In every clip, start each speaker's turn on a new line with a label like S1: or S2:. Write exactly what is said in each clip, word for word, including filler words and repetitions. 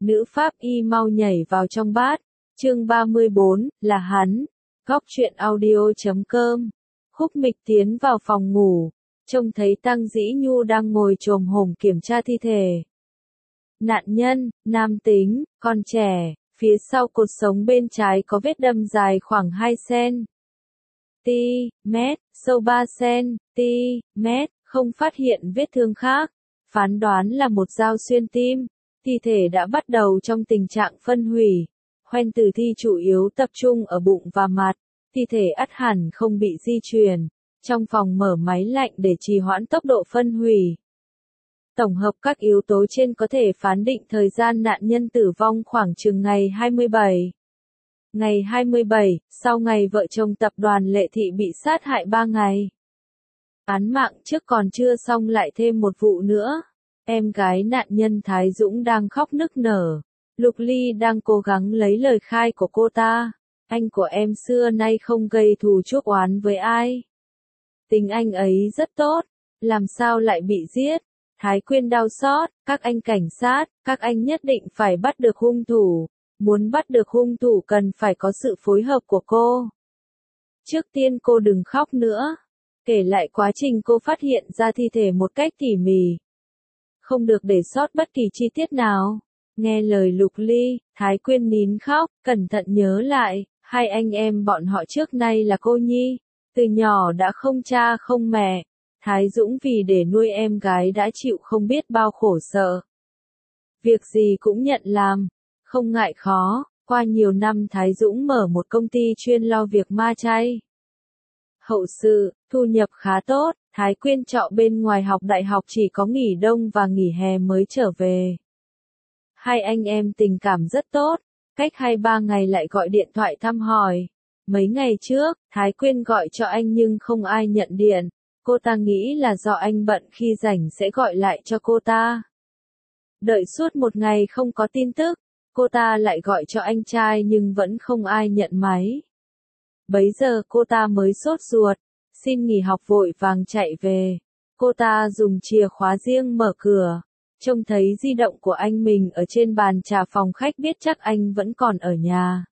S1: Nữ pháp y mau nhảy vào trong bát. Chương ba mươi bốn, là hắn. Góc truyện audio chấm com. Khúc Mịch tiến vào phòng ngủ, trông thấy Tăng Dĩ Nhu đang ngồi chồm hổm kiểm tra thi thể. Nạn nhân, nam tính, còn trẻ, phía sau cột sống bên trái có vết đâm dài khoảng hai xăng-ti-mét, sâu ba xăng-ti-mét, không phát hiện vết thương khác. Phán đoán là một dao xuyên tim. Thi thể đã bắt đầu trong tình trạng phân hủy. Hoen tử thi chủ yếu tập trung ở bụng và mặt. Thi thể ắt hẳn không bị di chuyển. Trong phòng mở máy lạnh để trì hoãn tốc độ phân hủy. Tổng hợp các yếu tố trên có thể phán định thời gian nạn nhân tử vong khoảng chừng ngày hai mươi bảy. Ngày hai mươi bảy, sau ngày vợ chồng tập đoàn Lệ Thị bị sát hại ba ngày. Án mạng trước còn chưa xong lại thêm một vụ nữa. Em gái nạn nhân Thái Dũng đang khóc nức nở. Lục Ly đang cố gắng lấy lời khai của cô ta. Anh của em xưa nay không gây thù chuốc oán với ai. Tình anh ấy rất tốt. Làm sao lại bị giết? Thái Quyên đau xót. Các anh cảnh sát, các anh nhất định phải bắt được hung thủ. Muốn bắt được hung thủ cần phải có sự phối hợp của cô. Trước tiên cô đừng khóc nữa. Kể lại quá trình cô phát hiện ra thi thể một cách tỉ mỉ. Không được để sót bất kỳ chi tiết nào. Nghe lời Lục Ly, Thái Quyên nín khóc, cẩn thận nhớ lại, hai anh em bọn họ trước nay là cô nhi. Từ nhỏ đã không cha không mẹ. Thái Dũng vì để nuôi em gái đã chịu không biết bao khổ sở. Việc gì cũng nhận làm, không ngại khó. Qua nhiều năm Thái Dũng mở một công ty chuyên lo việc ma chay. Hậu sự, thu nhập khá tốt. Thái Quyên trọ bên ngoài học đại học chỉ có nghỉ đông và nghỉ hè mới trở về. Hai anh em tình cảm rất tốt, cách hai ba ngày lại gọi điện thoại thăm hỏi. Mấy ngày trước, Thái Quyên gọi cho anh nhưng không ai nhận điện. Cô ta nghĩ là do anh bận khi rảnh sẽ gọi lại cho cô ta. Đợi suốt một ngày không có tin tức, cô ta lại gọi cho anh trai nhưng vẫn không ai nhận máy. Bấy giờ cô ta mới sốt ruột, xin nghỉ học vội vàng chạy về. Cô ta dùng chìa khóa riêng mở cửa, trông thấy di động của anh mình ở trên bàn trà phòng khách biết chắc anh vẫn còn ở nhà.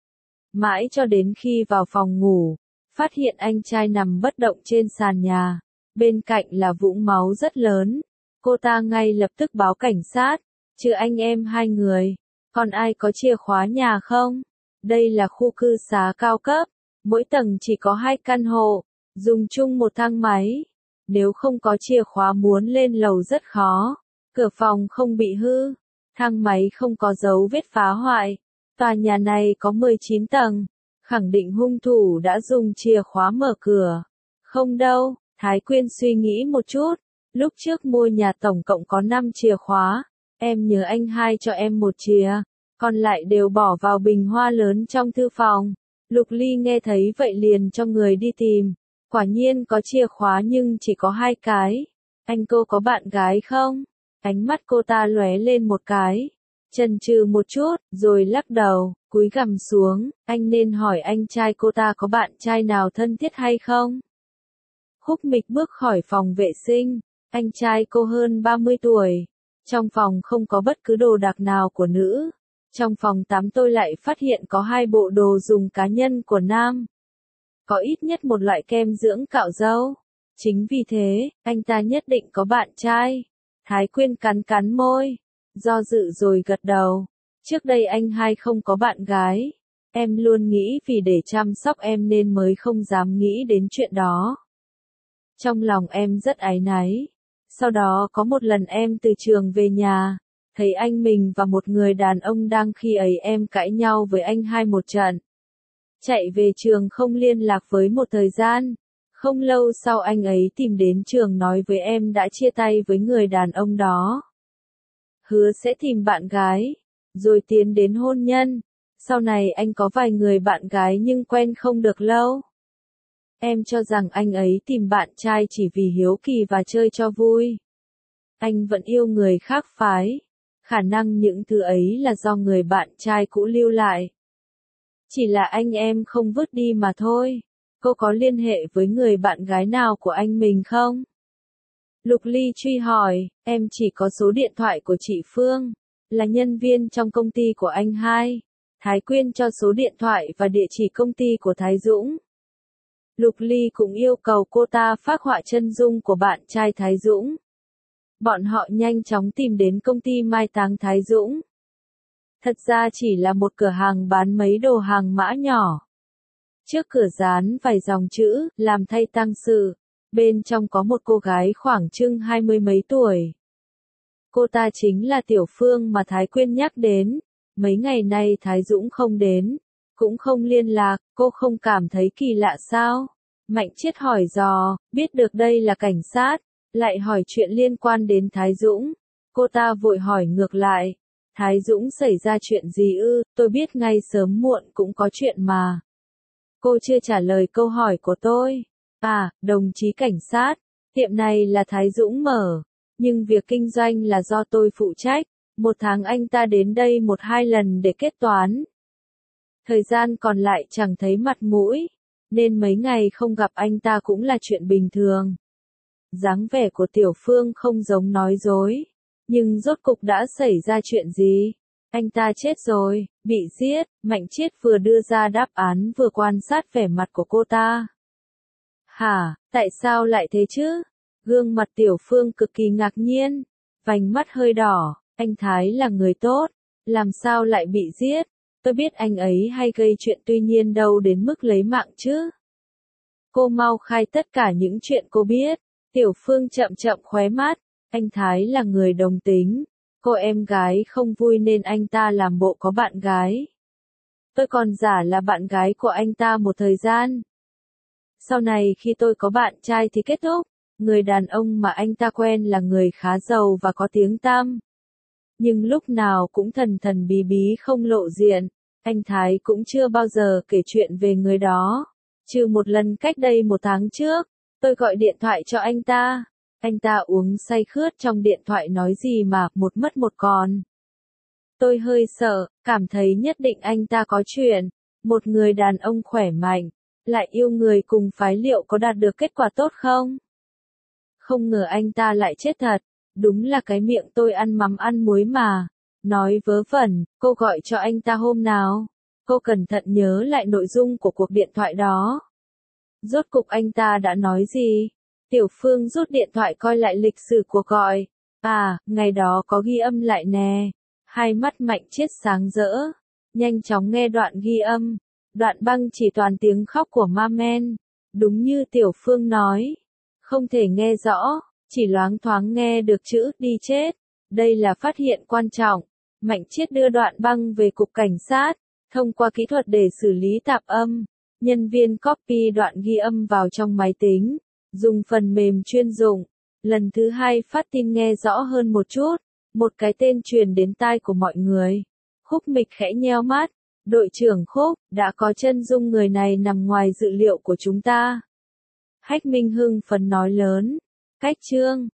S1: Mãi cho đến khi vào phòng ngủ, phát hiện anh trai nằm bất động trên sàn nhà, bên cạnh là vũng máu rất lớn. Cô ta ngay lập tức báo cảnh sát, chứ anh em hai người, còn ai có chìa khóa nhà không? Đây là khu cư xá cao cấp, mỗi tầng chỉ có hai căn hộ, dùng chung một thang máy. Nếu không có chìa khóa muốn lên lầu rất khó. Cửa phòng không bị hư, thang máy không có dấu vết phá hoại. Tòa nhà này có mười chín tầng, khẳng định hung thủ đã dùng chìa khóa mở cửa. Không đâu, Thái Quyên suy nghĩ một chút, lúc trước mua nhà tổng cộng có năm chìa khóa, em nhớ anh hai cho em một chìa, còn lại đều bỏ vào bình hoa lớn trong thư phòng. Lục Ly nghe thấy vậy liền cho người đi tìm, quả nhiên có chìa khóa nhưng chỉ có hai cái. Anh cô có bạn gái không? Ánh mắt cô ta lóe lên một cái, chần chừ một chút, rồi lắc đầu, cúi gằm xuống, anh nên hỏi anh trai cô ta có bạn trai nào thân thiết hay không? Khúc Mịch bước khỏi phòng vệ sinh, anh trai cô hơn ba mươi tuổi, trong phòng không có bất cứ đồ đạc nào của nữ. Trong phòng tắm tôi lại phát hiện có hai bộ đồ dùng cá nhân của nam. Có ít nhất một loại kem dưỡng cạo râu. Chính vì thế, anh ta nhất định có bạn trai. Thái Quyên cắn cắn môi, do dự rồi gật đầu. Trước đây anh hai không có bạn gái. Em luôn nghĩ vì để chăm sóc em nên mới không dám nghĩ đến chuyện đó. Trong lòng em rất áy náy. Sau đó có một lần em từ trường về nhà, thấy anh mình và một người đàn ông đang khi ấy em cãi nhau với anh hai một trận. Chạy về trường không liên lạc với một thời gian. Không lâu sau anh ấy tìm đến trường nói với em đã chia tay với người đàn ông đó. Hứa sẽ tìm bạn gái, rồi tiến đến hôn nhân. Sau này anh có vài người bạn gái nhưng quen không được lâu. Em cho rằng anh ấy tìm bạn trai chỉ vì hiếu kỳ và chơi cho vui. Anh vẫn yêu người khác phái. Khả năng những thứ ấy là do người bạn trai cũ lưu lại. Chỉ là anh em không vứt đi mà thôi. Cô có liên hệ với người bạn gái nào của anh mình không? Lục Ly truy hỏi, em chỉ có số điện thoại của chị Phương. là nhân viên trong công ty của anh hai. Thái Quyên cho số điện thoại và địa chỉ công ty của Thái Dũng. Lục Ly cũng yêu cầu cô ta phác họa chân dung của bạn trai Thái Dũng. Bọn họ nhanh chóng tìm đến công ty mai táng Thái Dũng. Thật ra chỉ là một cửa hàng bán mấy đồ hàng mã nhỏ. Trước cửa dán vài dòng chữ, làm thay tang sự. Bên trong có một cô gái khoảng chừng hai mươi mấy tuổi. Cô ta chính là Tiểu Phương mà Thái Quyên nhắc đến. Mấy ngày nay Thái Dũng không đến, cũng không liên lạc, cô không cảm thấy kỳ lạ sao? Mạnh Chiết hỏi dò, biết được đây là cảnh sát, lại hỏi chuyện liên quan đến Thái Dũng. Cô ta vội hỏi ngược lại, Thái Dũng xảy ra chuyện gì ư, tôi biết ngay sớm muộn cũng có chuyện mà. Cô chưa trả lời câu hỏi của tôi. À, đồng chí cảnh sát, tiệm này là Thái Dũng mở, nhưng việc kinh doanh là do tôi phụ trách. Một tháng anh ta đến đây một hai lần để kết toán. Thời gian còn lại chẳng thấy mặt mũi, nên mấy ngày không gặp anh ta cũng là chuyện bình thường. Dáng vẻ của Tiểu Phương không giống nói dối, nhưng rốt cục đã xảy ra chuyện gì? Anh ta chết rồi, bị giết. Mạnh Chiết vừa đưa ra đáp án vừa quan sát vẻ mặt của cô ta. Hả, tại sao lại thế chứ? Gương mặt Tiểu Phương cực kỳ ngạc nhiên, vành mắt hơi đỏ. Anh Thái là người tốt, làm sao lại bị giết? Tôi biết anh ấy hay gây chuyện tuy nhiên đâu đến mức lấy mạng chứ. Cô mau khai tất cả những chuyện cô biết. Tiểu Phương chậm chậm khóe mắt. Anh Thái là người đồng tính. Cô em gái không vui nên anh ta làm bộ có bạn gái. Tôi còn giả là bạn gái của anh ta một thời gian. Sau này khi tôi có bạn trai thì kết thúc. Người đàn ông mà anh ta quen là người khá giàu và có tiếng tăm. Nhưng lúc nào cũng thần thần bí bí không lộ diện. Anh Thái cũng chưa bao giờ kể chuyện về người đó. Trừ một lần cách đây một tháng trước, tôi gọi điện thoại cho anh ta. Anh ta uống say khướt trong điện thoại nói gì mà một mất một còn. Tôi hơi sợ, cảm thấy nhất định anh ta có chuyện. Một người đàn ông khỏe mạnh, lại yêu người cùng phái liệu có đạt được kết quả tốt không? Không ngờ anh ta lại chết thật. Đúng là cái miệng tôi ăn mắm ăn muối mà. Nói vớ vẩn, cô gọi cho anh ta hôm nào? Cô cẩn thận nhớ lại nội dung của cuộc điện thoại đó. Rốt cục anh ta đã nói gì? Tiểu Phương rút điện thoại coi lại lịch sử cuộc gọi. À, ngày đó có ghi âm lại nè. Hai mắt Mạnh Chiết sáng rỡ. Nhanh chóng nghe đoạn ghi âm. Đoạn băng chỉ toàn tiếng khóc của ma men. Đúng như Tiểu Phương nói. Không thể nghe rõ. Chỉ loáng thoáng nghe được chữ đi chết. Đây là phát hiện quan trọng. Mạnh Chiết đưa đoạn băng về cục cảnh sát. Thông qua kỹ thuật để xử lý tạp âm. Nhân viên copy đoạn ghi âm vào trong máy tính. Dùng phần mềm chuyên dụng. Lần thứ hai phát tin nghe rõ hơn một chút. Một cái tên truyền đến tai của mọi người. Khúc Mịch khẽ nheo mắt. Đội trưởng Khúc, đã có chân dung người này nằm ngoài dự liệu của chúng ta. Hách Minh hưng phấn nói lớn. Cách chương